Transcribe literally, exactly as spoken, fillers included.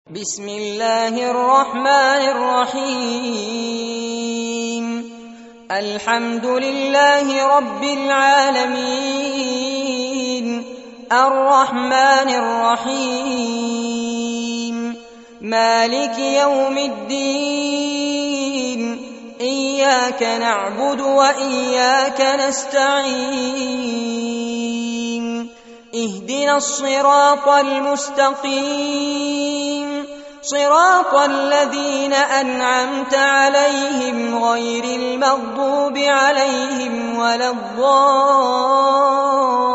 بسم الله الرحمن الرحيم. الحمد لله رب العالمين، الرحمن الرحيم، مالك يوم الدين، إياك نعبد وإياك نستعين، اهدنا الصراط المستقيم، صراط الذين أنعمت عليهم غير المغضوب عليهم ولا الضالين.